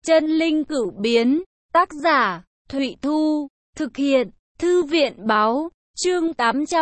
Chân linh cửu biến, tác giả, Thụy Thu, thực hiện, Thư viện báo, chương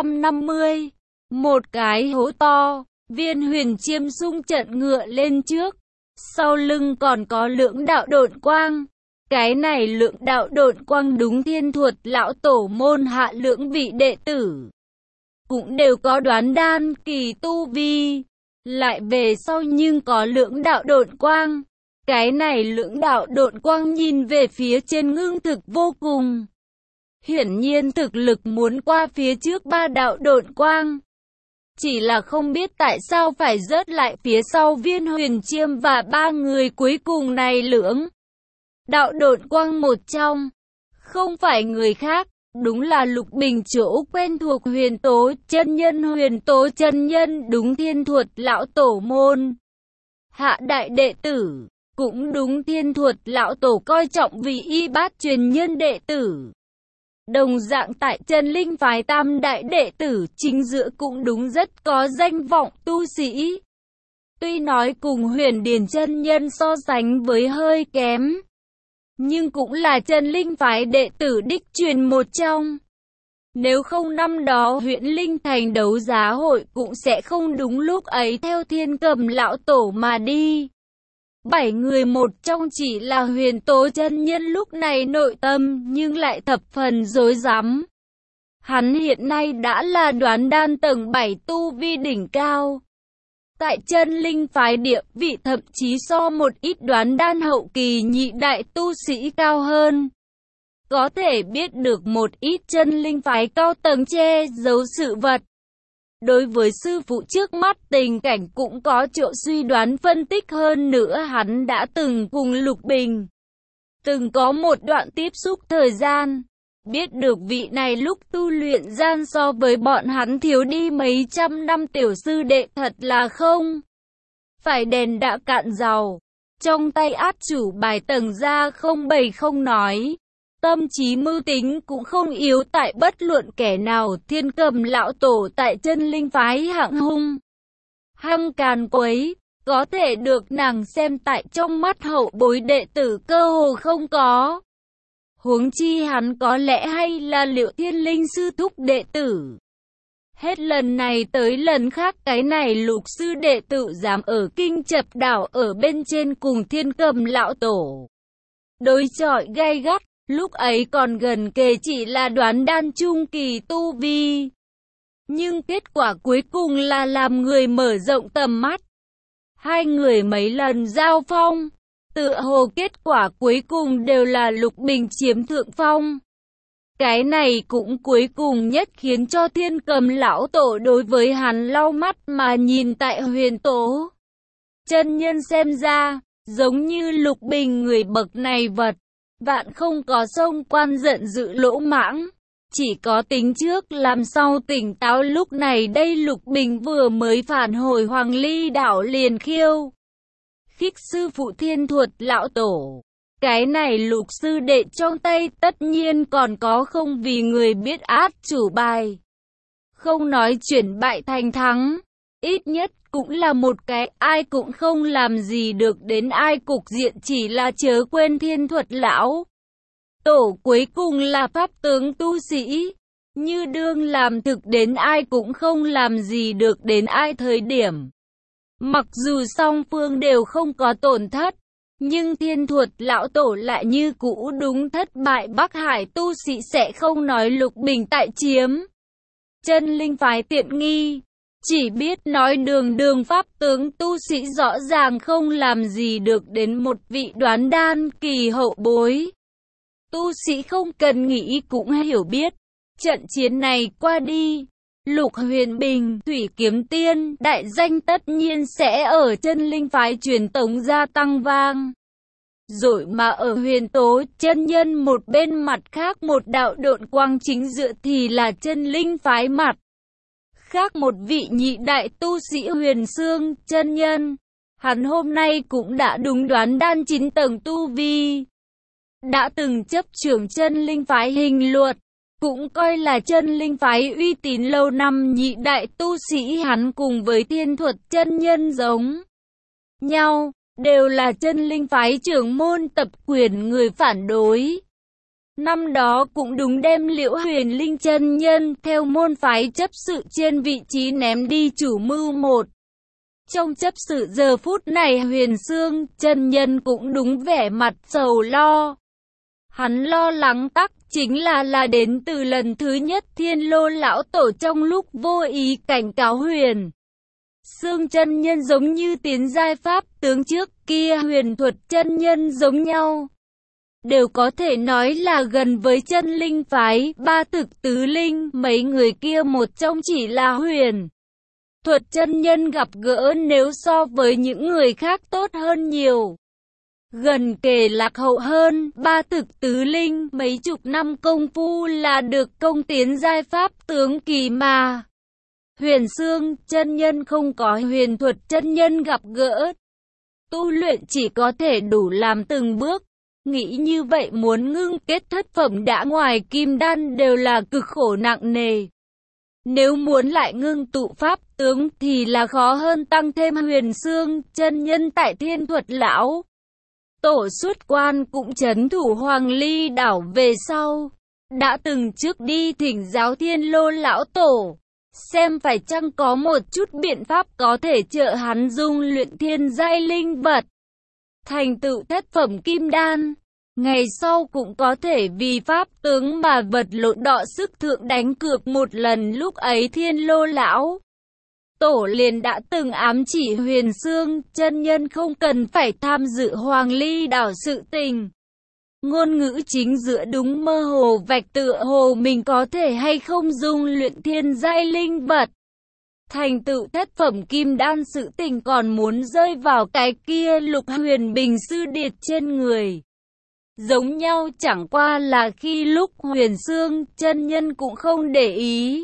850. Một cái hố to, Viên Huyền Chiêm xung trận ngựa lên trước, sau lưng còn có lưỡng đạo độn quang. Cái này lưỡng đạo độn quang đúng Thiên Thuật lão tổ môn hạ lưỡng vị đệ tử, cũng đều có đoán đan kỳ tu vi. Lại về sau nhưng có lưỡng đạo độn quang. Cái này lưỡng đạo độn quang nhìn về phía trên ngưng thực vô cùng. Hiển nhiên thực lực muốn qua phía trước ba đạo độn quang. Chỉ là không biết tại sao phải rớt lại phía sau Viên Huyền Chiêm và ba người cuối cùng này lưỡng đạo độn quang một trong. Không phải người khác, đúng là Lục Bình chỗ quen thuộc Huyền Tố chân nhân. Huyền Tố chân nhân đúng Thiên Thuật lão tổ môn hạ đại đệ tử, cũng đúng Thiên Thuật lão tổ coi trọng vì y bát truyền nhân đệ tử. Đồng dạng tại chân linh phái tam đại đệ tử chính giữa cũng đúng rất có danh vọng tu sĩ. Tuy nói cùng Huyền Điền chân nhân so sánh với hơi kém, nhưng cũng là chân linh phái đệ tử đích truyền một trong. Nếu không năm đó Huyễn Linh Thành đấu giá hội cũng sẽ không đúng lúc ấy theo Thiên Cầm lão tổ mà đi. 7 người một trong chỉ là Huyền Tố chân nhân lúc này nội tâm nhưng lại thập phần rối rắm. Hắn hiện nay đã là đoán đan tầng 7 tu vi đỉnh cao. Tại chân linh phái địa vị thậm chí so một ít đoán đan hậu kỳ nhị đại tu sĩ cao hơn. Có thể biết được một ít chân linh phái cao tầng che giấu sự vật. Đối với sư phụ trước mắt tình cảnh cũng có chỗ suy đoán phân tích. Hơn nữa hắn đã từng cùng Lục Bình từng có một đoạn tiếp xúc thời gian. Biết được vị này lúc tu luyện gian so với bọn hắn thiếu đi mấy trăm năm tiểu sư đệ thật là không phải đèn đã cạn dầu. Trong tay át chủ bài tầng ra không bày không nói. Tâm trí mưu tính cũng không yếu tại bất luận kẻ nào. Thiên Cầm lão tổ tại chân linh phái hạng hung hăng càn quấy, có thể được nàng xem tại trong mắt hậu bối đệ tử cơ hồ không có. Huống chi hắn có lẽ hay là Liệu Thiên Linh sư thúc đệ tử. Hết lần này tới lần khác cái này Lục sư đệ tử dám ở Kinh Chập đảo ở bên trên cùng Thiên Cầm lão tổ đối chọi gay gắt. Lúc ấy còn gần kề chỉ là đoán đan trung kỳ tu vi. Nhưng kết quả cuối cùng là làm người mở rộng tầm mắt. Hai người mấy lần giao phong, tựa hồ kết quả cuối cùng đều là Lục Bình chiếm thượng phong. Cái này cũng cuối cùng nhất khiến cho Thiên Cầm lão tổ đối với hắn lau mắt mà nhìn. Tại Huyền Tố chân nhân xem ra, giống như Lục Bình người bậc này vật vạn không có xông quan giận dữ lỗ mãng, chỉ có tính trước làm sau tỉnh táo. Lúc này đây Lục Bình vừa mới phản hồi Hoàng Ly đảo liền khiêu khích sư phụ Thiên Thuật lão tổ. Cái này Lục sư đệ trong tay tất nhiên còn có không vì người biết át chủ bài. Không nói chuyển bại thành thắng, ít nhất cũng là một cái ai cũng không làm gì được đến ai cục diện. Chỉ là chớ quên Thiên Thuật lão tổ cuối cùng là pháp tướng tu sĩ, như đương làm thực đến ai cũng không làm gì được đến ai thời điểm. Mặc dù song phương đều không có tổn thất, nhưng Thiên Thuật lão tổ lại như cũ đúng thất bại. Bắc Hải tu sĩ sẽ không nói Lục Bình tại chiếm chân linh phái tiện nghi, chỉ biết nói đường pháp tướng tu sĩ rõ ràng không làm gì được đến một vị đoán đan kỳ hậu bối. Tu sĩ không cần nghĩ cũng hiểu biết, trận chiến này qua đi, Lục Huyền Bình, Thủy Kiếm Tiên, đại danh tất nhiên sẽ ở chân linh phái truyền tống gia tăng vang. Rồi mà ở Huyền Tố chân nhân một bên mặt khác một đạo độn quang chính giữa thì là chân linh phái mặt khác một vị nhị đại tu sĩ Huyền Xương chân nhân. Hắn hôm nay cũng đã đúng đoán đan 9 tầng tu vi, đã từng chấp trưởng chân linh phái Hình Luật, cũng coi là chân linh phái uy tín lâu năm nhị đại tu sĩ. Hắn cùng với Thiên Thuật chân nhân giống nhau, đều là chân linh phái trưởng môn tập quyền người phản đối. Năm đó cũng đúng đem Liễu Huyền Linh chân nhân theo môn phái chấp sự trên vị trí ném đi chủ mưu một. Trong chấp sự giờ phút này Huyền Xương chân nhân cũng đúng vẻ mặt sầu lo. Hắn lo lắng tắc chính là đến từ lần thứ nhất Thiên Lô lão tổ trong lúc vô ý cảnh cáo Huyền Xương chân nhân giống như tiến giai pháp tướng trước kia Huyền Thuật chân nhân giống nhau. Đều có thể nói là gần với chân linh phái, ba thực tứ linh, mấy người kia một trong chỉ là Huyền Thuật chân nhân gặp gỡ nếu so với những người khác tốt hơn nhiều. Gần kề lạc hậu hơn, ba thực tứ linh, mấy chục năm công phu là được công tiến giai pháp tướng kỳ mà. Huyền Xương chân nhân không có Huyền Thuật chân nhân gặp gỡ. Tu luyện chỉ có thể đủ làm từng bước. Nghĩ như vậy muốn ngưng kết thất phẩm đã ngoài kim đan đều là cực khổ nặng nề. Nếu muốn lại ngưng tụ pháp tướng thì là khó hơn tăng thêm Huyền Xương chân nhân tại Thiên Thuật lão tổ xuất quan cũng trấn thủ Hoàng Ly đảo về sau. Đã từng trước đi thỉnh giáo Thiên Lô lão tổ. Xem phải chăng có một chút biện pháp có thể trợ hắn dung luyện thiên giai linh vật. Thành tựu thất phẩm kim đan. Ngày sau cũng có thể vì pháp tướng mà vật lộn đọ sức thượng đánh cược một lần lúc ấy Thiên Lô lão tổ liền đã từng ám chỉ Huyền Xương chân nhân không cần phải tham dự Hoàng Ly đảo sự tình. Ngôn ngữ chính giữa đúng mơ hồ vạch tựa hồ mình có thể hay không dung luyện thiên giai linh vật. Thành tựu thất phẩm kim đan sự tình còn muốn rơi vào cái kia Lục Huyền Bình sư điệt trên người. Giống nhau chẳng qua là khi lúc Huyền Xương chân nhân cũng không để ý.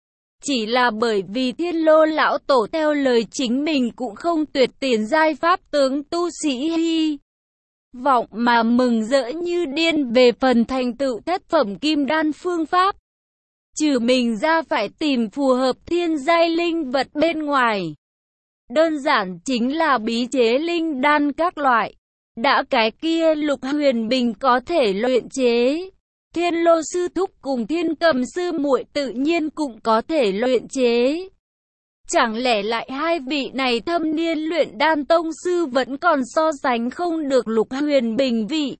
Chỉ là bởi vì Thiên Lô lão tổ theo lời chính mình cũng không tuyệt tiền giai pháp tướng tu sĩ hy vọng mà mừng rỡ như điên về phần thành tựu thất phẩm kim đan phương pháp. Trừ mình ra phải tìm phù hợp thiên giai linh vật bên ngoài. Đơn giản chính là bí chế linh đan các loại. Đã cái kia Lục Huyền Bình có thể luyện chế. Thiên Lô sư thúc cùng Thiên Cầm sư muội tự nhiên cũng có thể luyện chế. Chẳng lẽ lại hai vị này thâm niên luyện đan tông sư vẫn còn so sánh không được Lục Huyền Bình vị.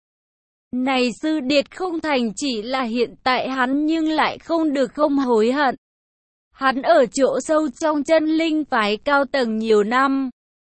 Này sư điệt không thành chỉ là hiện tại hắn nhưng lại không được không hối hận. Hắn ở chỗ sâu trong chân linh phái cao tầng nhiều năm.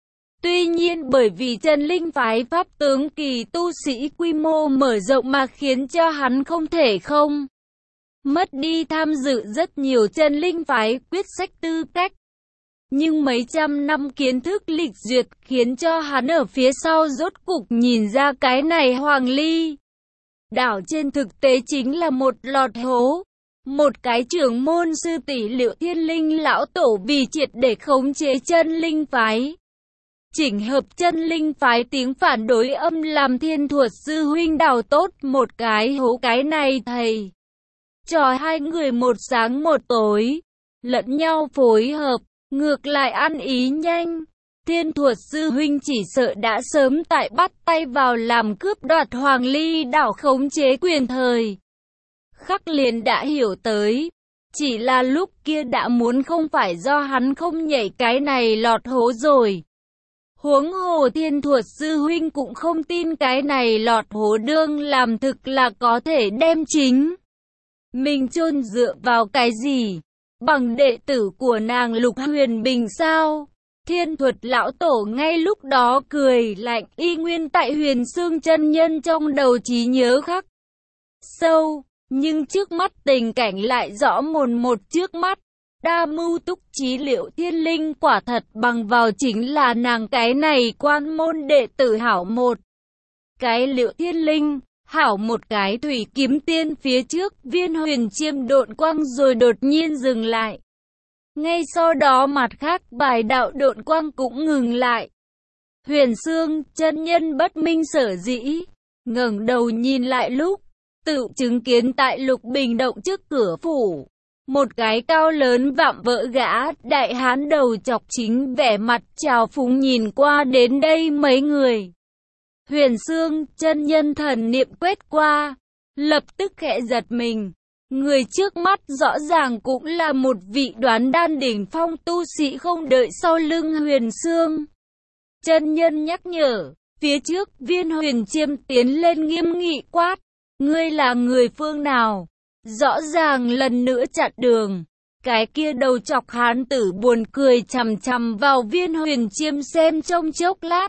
Tuy nhiên bởi vì chân linh phái pháp tướng kỳ tu sĩ quy mô mở rộng mà khiến cho hắn không thể không mất đi tham dự rất nhiều chân linh phái quyết sách tư cách. Nhưng mấy trăm năm kiến thức lịch duyệt khiến cho hắn ở phía sau rốt cục nhìn ra cái này Hoàng Ly đảo trên thực tế chính là một lọt hố. Một cái trưởng môn sư tỷ Liễu Thiên Linh lão tổ vì triệt để khống chế chân linh phái. Chỉnh hợp chân linh phái tiếng phản đối âm làm Thiên Thuật sư huynh đào tốt một cái hố cái này thầy. Trò hai người một sáng một tối, lẫn nhau phối hợp, ngược lại ăn ý nhanh. Thiên Thuật sư huynh chỉ sợ đã sớm tại bắt tay vào làm cướp đoạt Hoàng Ly đảo khống chế quyền thời. Khắc liền đã hiểu tới, chỉ là lúc kia đã muốn không phải do hắn không nhảy cái này lọt hố rồi. Huống hồ Thiên Thuật sư huynh cũng không tin cái này lọt hố đương làm thực là có thể đem chính mình chôn dựa vào cái gì? Bằng đệ tử của nàng Lục Huyền Bình sao? Thiên Thuật lão tổ ngay lúc đó cười lạnh y nguyên tại Huyền Xương chân nhân trong đầu trí nhớ khắc sâu. Nhưng trước mắt tình cảnh lại rõ mồn một trước mắt. Đa mưu túc trí Liễu Thiên Linh quả thật bằng vào chính là nàng cái này quan môn đệ tử hảo một. Cái Liễu Thiên Linh, hảo một cái thủy kiếm tiên phía trước viên huyền chiêm độn quang rồi đột nhiên dừng lại. Ngay sau đó mặt khác bài đạo độn quang cũng ngừng lại. Huyền Xương chân nhân bất minh sở dĩ, ngẩng đầu nhìn lại lúc tự chứng kiến tại Lục Bình động trước cửa phủ. Một cái cao lớn vạm vỡ gã đại hán đầu chọc chính vẻ mặt trào phúng nhìn qua đến đây mấy người. Huyền Xương chân nhân thần niệm quét qua, lập tức khẽ giật mình. Người trước mắt rõ ràng cũng là một vị đoán đan đỉnh phong tu sĩ, không đợi sau lưng Huyền Xương. Chân nhân nhắc nhở, phía trước Viên Huyền Chiêm tiến lên nghiêm nghị quát, ngươi là người phương nào? Rõ ràng lần nữa chặn đường. Cái kia đầu chọc hán tử buồn cười chằm chằm vào Viên Huyền Chiêm xem trong chốc lát.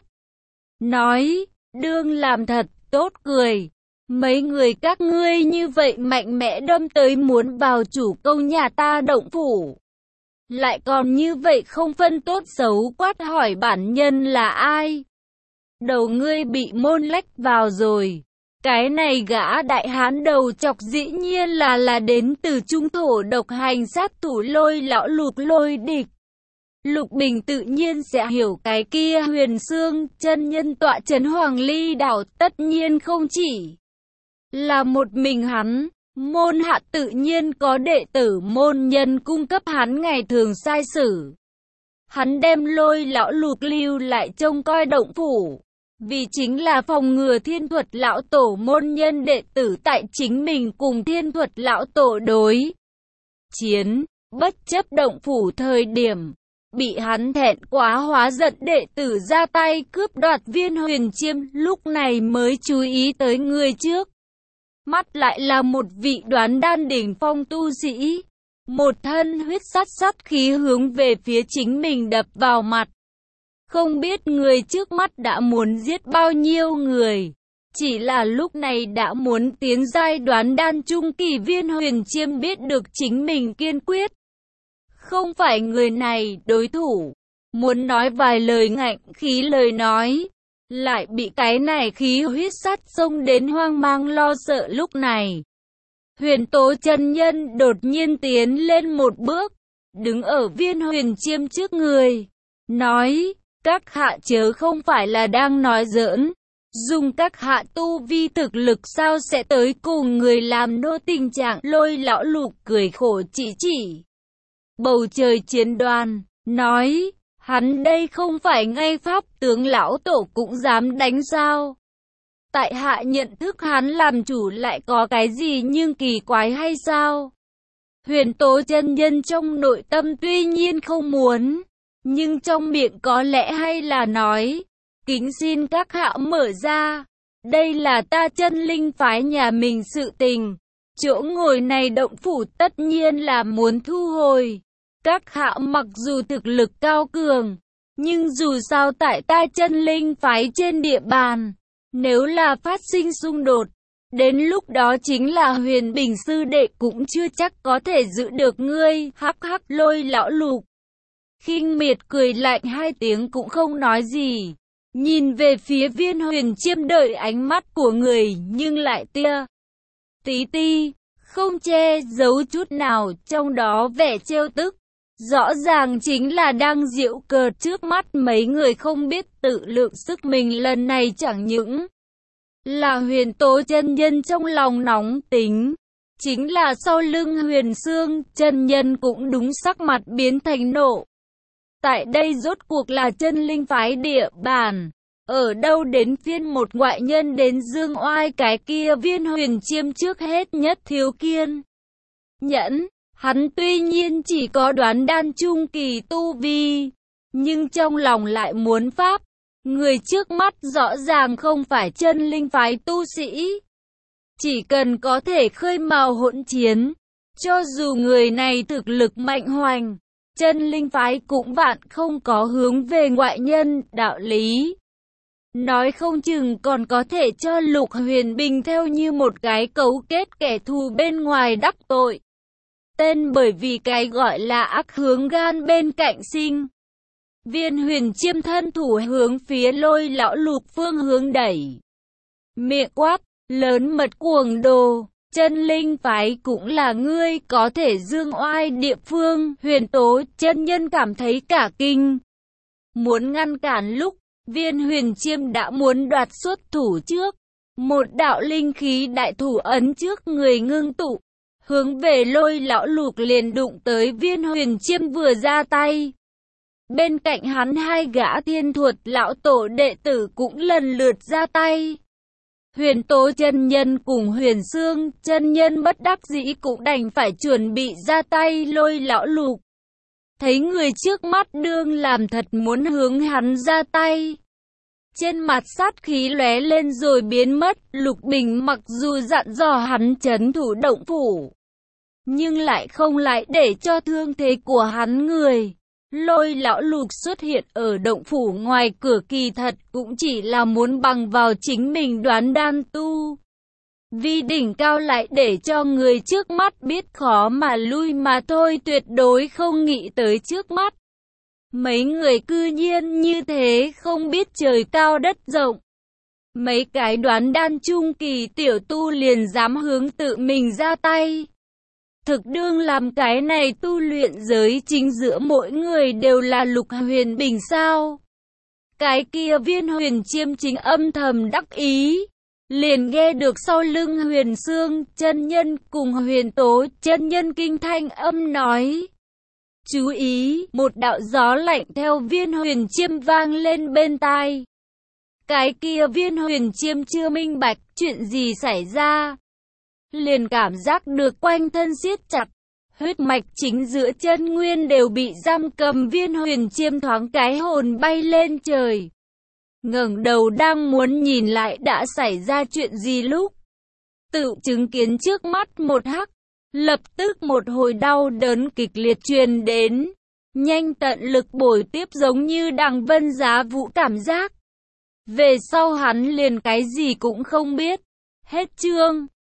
Nói, đương làm thật tốt cười. Mấy người các ngươi như vậy mạnh mẽ đâm tới muốn vào chủ công nhà ta động phủ. Lại còn như vậy không phân tốt xấu, quát hỏi bản nhân là ai. Đầu ngươi bị môn lách vào rồi. Cái này gã đại hán đầu chọc dĩ nhiên là đến từ trung thổ độc hành sát thủ Lôi lão Lục Lôi địch. Lục Bình tự nhiên sẽ hiểu cái kia Huyền Xương chân nhân tọa trấn Hoàng Ly đảo tất nhiên không chỉ là một mình hắn. Môn hạ tự nhiên có đệ tử môn nhân cung cấp hắn ngày thường sai sử. Hắn đem Lôi lão Lục lưu lại trông coi động phủ, vì chính là phòng ngừa Thiên Thuật lão tổ môn nhân đệ tử tại chính mình cùng Thiên Thuật lão tổ đối chiến, bất chấp động phủ thời điểm bị hắn thẹn quá hóa giận, đệ tử ra tay cướp đoạt Viên Huyền Chiêm, lúc này mới chú ý tới người trước mắt lại là một vị đoán đan đỉnh phong tu sĩ, một thân huyết sát khí hướng về phía chính mình đập vào mặt. Không biết người trước mắt đã muốn giết bao nhiêu người, chỉ là lúc này đã muốn tiến giai đoán đan trung kỳ. Viên Huyền Chiêm biết được chính mình kiên quyết không phải người này đối thủ, muốn nói vài lời ngạnh khí lời nói, lại bị cái này khí huyết sát xông đến hoang mang lo sợ. Lúc này, Huyền Tố chân nhân đột nhiên tiến lên một bước, đứng ở Viên Huyền Chiêm trước người, nói, các hạ chớ không phải là đang nói giỡn, dùng các hạ tu vi thực lực sao sẽ tới cùng người làm nô tình trạng. Lôi lão Lục cười khổ chỉ bầu trời chiến đoàn, nói, hắn đây không phải ngay pháp tướng lão tổ cũng dám đánh sao? Tại hạ nhận thức hắn làm chủ lại có cái gì nhưng kỳ quái hay sao? Huyền Tố chân nhân trong nội tâm tuy nhiên không muốn, nhưng trong miệng có lẽ hay là nói, kính xin các hạ mở ra, đây là ta chân linh phái nhà mình sự tình, chỗ ngồi này động phủ tất nhiên là muốn thu hồi. Các hạ mặc dù thực lực cao cường, nhưng dù sao tại ta chân linh phái trên địa bàn, nếu là phát sinh xung đột, đến lúc đó chính là Huyền Bình sư đệ cũng chưa chắc có thể giữ được ngươi. Hắc hắc. Lôi lão Lục khinh miệt cười lạnh hai tiếng cũng không nói gì, nhìn về phía Viên Huyền Chiêm đợi ánh mắt của người nhưng lại tí không che giấu chút nào, trong đó vẻ trêu tức, rõ ràng chính là đang giễu cợt trước mắt mấy người không biết tự lượng sức mình. Lần này chẳng những là Huyền Tố chân nhân trong lòng nóng tính, chính là sau lưng Huyền Xương chân nhân cũng đúng sắc mặt biến thành nộ. Tại đây rốt cuộc là chân linh phái địa bàn, ở đâu đến phiên một ngoại nhân đến dương oai cái kia. Viên Huyền Chiêm trước hết nhất thiếu kiên nhẫn, hắn tuy nhiên chỉ có đoán đan trung kỳ tu vi, nhưng trong lòng lại muốn pháp. Người trước mắt rõ ràng không phải chân linh phái tu sĩ, chỉ cần có thể khơi mào hỗn chiến, cho dù người này thực lực mạnh hoành, chân linh phái cũng vạn không có hướng về ngoại nhân. Đạo lý nói không chừng còn có thể cho Lục Huyền Bình theo như một cái cấu kết kẻ thù bên ngoài đắc tội tên, bởi vì cái gọi là ác hướng gan bên cạnh sinh. Viên Huyền Chiêm thân thủ hướng phía Lôi lão Lục phương hướng đẩy, miệng quát lớn, mật cuồng đồ, chân linh phái cũng là ngươi có thể dương oai địa phương. Huyền Tố chân nhân cảm thấy cả kinh, muốn ngăn cản lúc Viên Huyền Chiêm đã muốn đoạt xuất thủ trước, một đạo linh khí đại thủ ấn trước người ngưng tụ. hướng về Lôi Lão Lục liền đụng tới Viên Huyền Chiêm vừa ra tay. Bên cạnh hắn hai gã thiên thuật lão tổ đệ tử cũng lần lượt ra tay. Huyền Tố chân nhân cùng Huyền Xương chân nhân bất đắc dĩ cũng đành phải chuẩn bị ra tay Lôi Lão Lục. Thấy người trước mắt đương làm thật muốn hướng hắn ra tay. Trên mặt sát khí lóe lên rồi biến mất, Lục Bình mặc dù dặn dò hắn trấn thủ động phủ, nhưng lại không lại để cho thương thế của hắn người. Lôi Lão Lục xuất hiện ở động phủ ngoài cửa kỳ thật cũng chỉ là muốn bằng vào chính mình đoán đan tu. Vì đỉnh cao lại để cho người trước mắt biết khó mà lui mà thôi, tuyệt đối không nghĩ tới trước mắt. Mấy người cư nhiên như thế không biết trời cao đất rộng. Mấy cái đoán đan trung kỳ tiểu tu liền dám hướng tự mình ra tay. Thực đương làm cái này tu luyện giới chính giữa mỗi người đều là Lục Huyền Bình sao? Cái kia Viên Huyền Chiêm chính âm thầm đắc ý. Liền nghe được sau lưng Huyền Xương chân nhân cùng Huyền Tố chân nhân kinh thanh âm nói. Chú ý, một đạo gió lạnh theo Viên Huyền Chiêm vang lên bên tai. Cái kia Viên Huyền Chiêm chưa minh bạch chuyện gì xảy ra. Liền cảm giác được quanh thân siết chặt. Huyết mạch chính giữa chân nguyên đều bị giam cầm. Viên Huyền Chiêm thoáng cái hồn bay lên trời. Ngẩng đầu đang muốn nhìn lại đã xảy ra chuyện gì lúc. Tự chứng kiến trước mắt một hắc. Lập tức một hồi đau đớn kịch liệt truyền đến. Nhanh tận lực bổi tiếp giống như đằng vân giá vũ cảm giác. Về sau hắn liền cái gì cũng không biết. Hết chương.